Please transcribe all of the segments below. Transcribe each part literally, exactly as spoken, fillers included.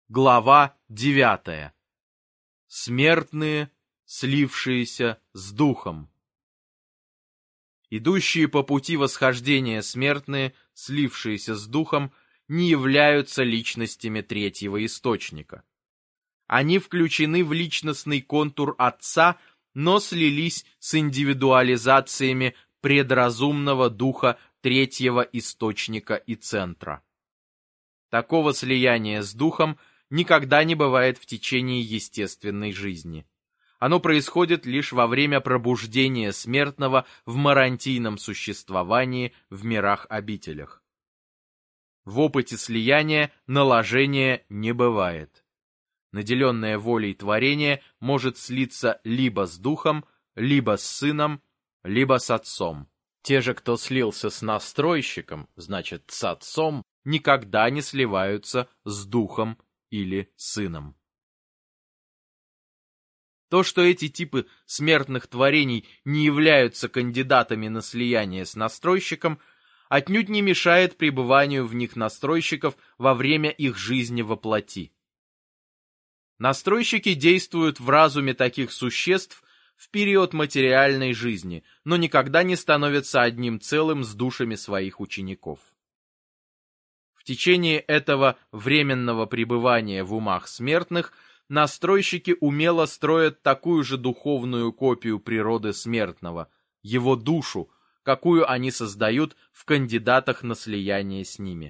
Глава девятая. Смертные, слившиеся с духом. Идущие по пути восхождения смертные, слившиеся с духом, не являются личностями третьего источника. Они включены в личностный контур Отца, но слились с индивидуализациями предразумного духа третьего источника и центра. Такого слияния с духом никогда не бывает в течение естественной жизни. Оно происходит лишь во время пробуждения смертного в марантийном существовании в мирах-обителях. В опыте слияния наложения не бывает. Наделенное волей творение может слиться либо с духом, либо с сыном, либо с отцом. Те же, кто слился с настройщиком, значит с отцом, никогда не сливаются с духом или сыном. То, что эти типы смертных творений не являются кандидатами на слияние с настройщиком, отнюдь не мешает пребыванию в них настройщиков во время их жизни во плоти. Настройщики действуют в разуме таких существ в период материальной жизни, но никогда не становятся одним целым с душами своих учеников. В течение этого временного пребывания в умах смертных настройщики умело строят такую же духовную копию природы смертного, его душу, какую они создают в кандидатах на слияние с ними.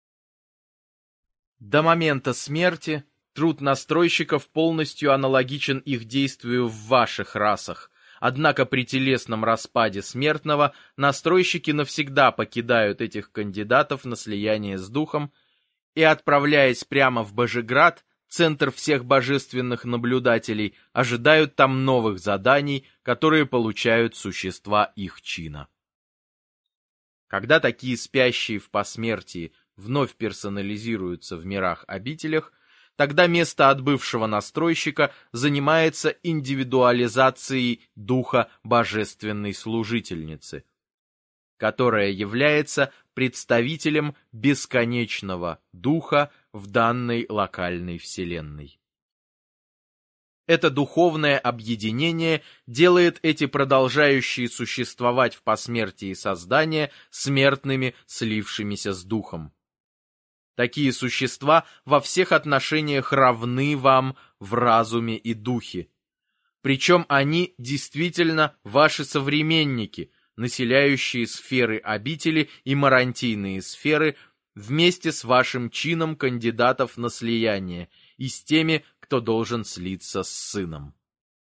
До момента смерти труд настройщиков полностью аналогичен их действию в ваших расах, однако при телесном распаде смертного настройщики навсегда покидают этих кандидатов на слияние с духом и, отправляясь прямо в Божеград, центр всех божественных наблюдателей, ожидают там новых заданий, которые получают существа их чина. Когда такие спящие в посмертии вновь персонализируются в мирах-обителях, тогда место отбывшего настройщика занимается индивидуализацией духа божественной служительницы, которая является представителем бесконечного духа в данной локальной вселенной. Это духовное объединение делает эти продолжающие существовать в посмертии создания смертными, слившимися с духом. Такие существа во всех отношениях равны вам в разуме и духе. Причем они действительно ваши современники, населяющие сферы обители и марантийные сферы вместе с вашим чином кандидатов на слияние и с теми, кто должен слиться с сыном.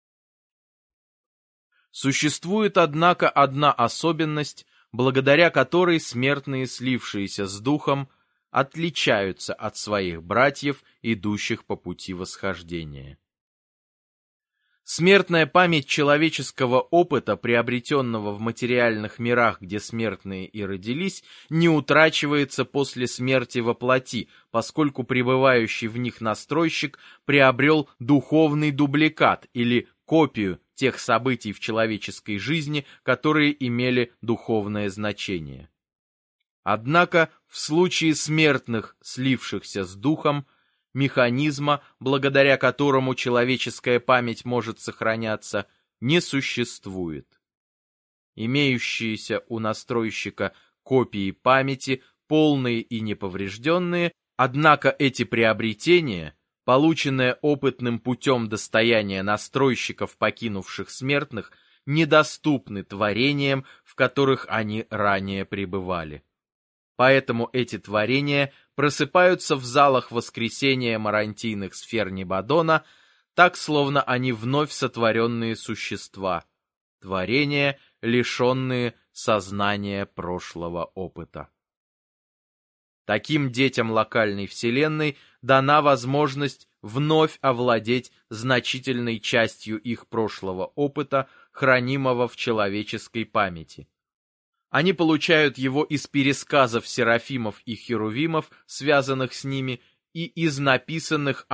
Существует, однако, одна особенность, благодаря которой смертные, слившиеся с духом, отличаются от своих братьев, идущих по пути восхождения. Смертная память человеческого опыта, приобретенного в материальных мирах, где смертные и родились, не утрачивается после смерти во плоти, поскольку пребывающий в них настройщик приобрел духовный дубликат или копию тех событий в человеческой жизни, которые имели духовное значение. Однако в случае смертных, слившихся с духом, механизма, благодаря которому человеческая память может сохраняться, не существует. Имеющиеся у настройщика копии памяти, полные и неповрежденные, однако эти приобретения, полученные опытным путем достояния настройщиков, покинувших смертных, недоступны творениям, в которых они ранее пребывали. Поэтому эти творения просыпаются в залах воскресения марантийных сфер Небадона, так, словно они вновь сотворенные существа, творения, лишенные сознания прошлого опыта. Таким детям локальной вселенной дана возможность вновь овладеть значительной частью их прошлого опыта, хранимого в человеческой памяти. Они получают его из пересказов серафимов и херувимов, связанных с ними, и из написанных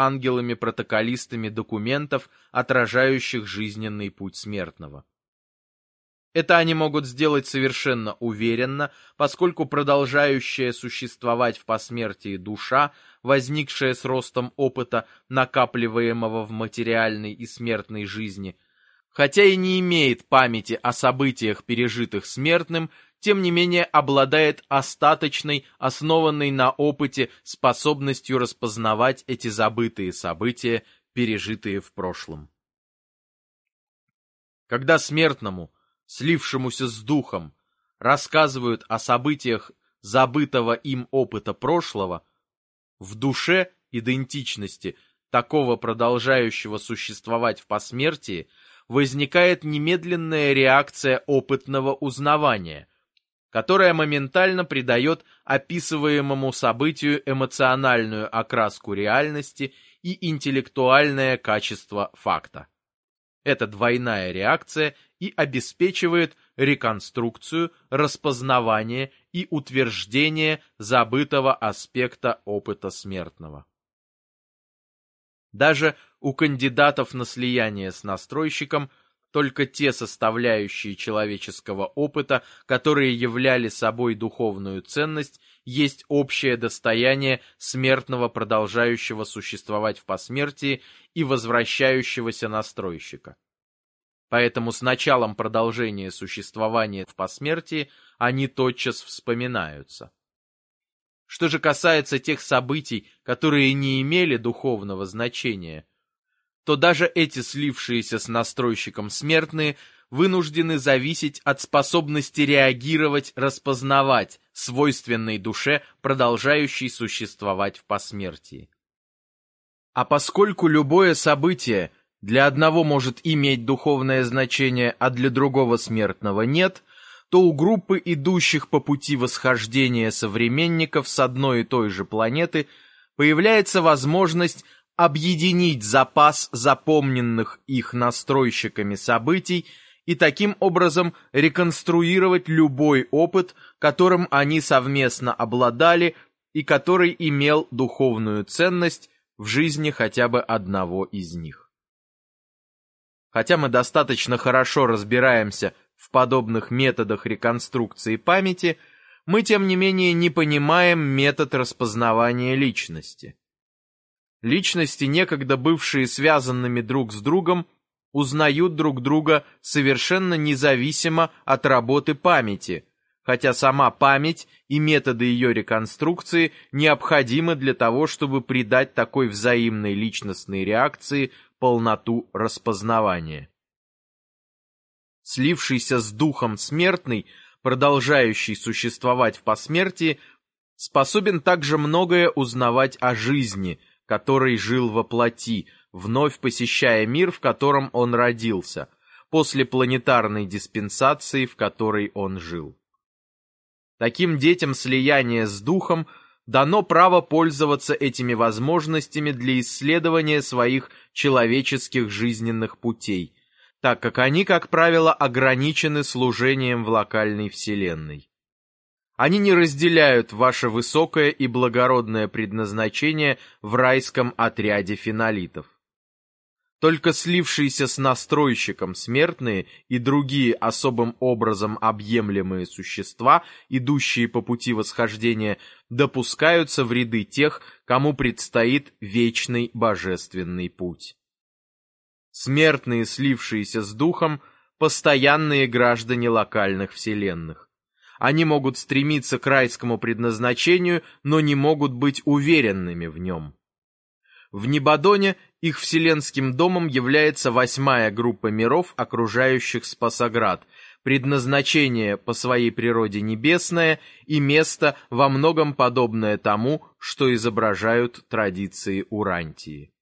ангелами-протоколистами документов, отражающих жизненный путь смертного. Это они могут сделать совершенно уверенно, поскольку продолжающая существовать в посмертии душа, возникшая с ростом опыта, накапливаемого в материальной и смертной жизни, хотя и не имеет памяти о событиях, пережитых смертным, тем не менее обладает остаточной, основанной на опыте, способностью распознавать эти забытые события, пережитые в прошлом. Когда смертному, слившемуся с духом, рассказывают о событиях забытого им опыта прошлого, в душе идентичности такого продолжающего существовать в посмертии возникает немедленная реакция опытного узнавания, которая моментально придает описываемому событию эмоциональную окраску реальности и интеллектуальное качество факта. Эта двойная реакция и обеспечивает реконструкцию, распознавание и утверждение забытого аспекта опыта смертного. Даже у кандидатов на слияние с настройщиком только те составляющие человеческого опыта, которые являли собой духовную ценность, есть общее достояние смертного, продолжающего существовать в посмертии и возвращающегося настройщика. Поэтому с началом продолжения существования в посмертии они тотчас вспоминаются. Что же касается тех событий, которые не имели духовного значения, то даже эти слившиеся с настройщиком смертные вынуждены зависеть от способности реагировать, распознавать свойственной душе, продолжающей существовать в посмертии. А поскольку любое событие для одного может иметь духовное значение, а для другого смертного нет, то у группы идущих по пути восхождения современников с одной и той же планеты появляется возможность объединить запас запомненных их настройщиками событий и таким образом реконструировать любой опыт, которым они совместно обладали и который имел духовную ценность в жизни хотя бы одного из них. Хотя мы достаточно хорошо разбираемся в подобных методах реконструкции памяти, мы тем не менее не понимаем метод распознавания личности. Личности, некогда бывшие связанными друг с другом, узнают друг друга совершенно независимо от работы памяти, хотя сама память и методы ее реконструкции необходимы для того, чтобы придать такой взаимной личностной реакции полноту распознавания. Слившийся с духом смертный, продолжающий существовать в посмертии, способен также многое узнавать о жизни, который жил во плоти, вновь посещая мир, в котором он родился, после планетарной диспенсации, в которой он жил. Таким детям слияния с духом дано право пользоваться этими возможностями для исследования своих человеческих жизненных путей, так как они, как правило, ограничены служением в локальной вселенной. Они не разделяют ваше высокое и благородное предназначение в райском отряде фенолитов. Только слившиеся с настройщиком смертные и другие особым образом объемлемые существа, идущие по пути восхождения, допускаются в ряды тех, кому предстоит вечный божественный путь. Смертные, слившиеся с духом, постоянные граждане локальных вселенных. Они могут стремиться к райскому предназначению, но не могут быть уверенными в нем. В Небадоне их вселенским домом является восьмая группа миров, окружающих Спасоград, предназначение по своей природе небесное и место во многом подобное тому, что изображают традиции Урантии.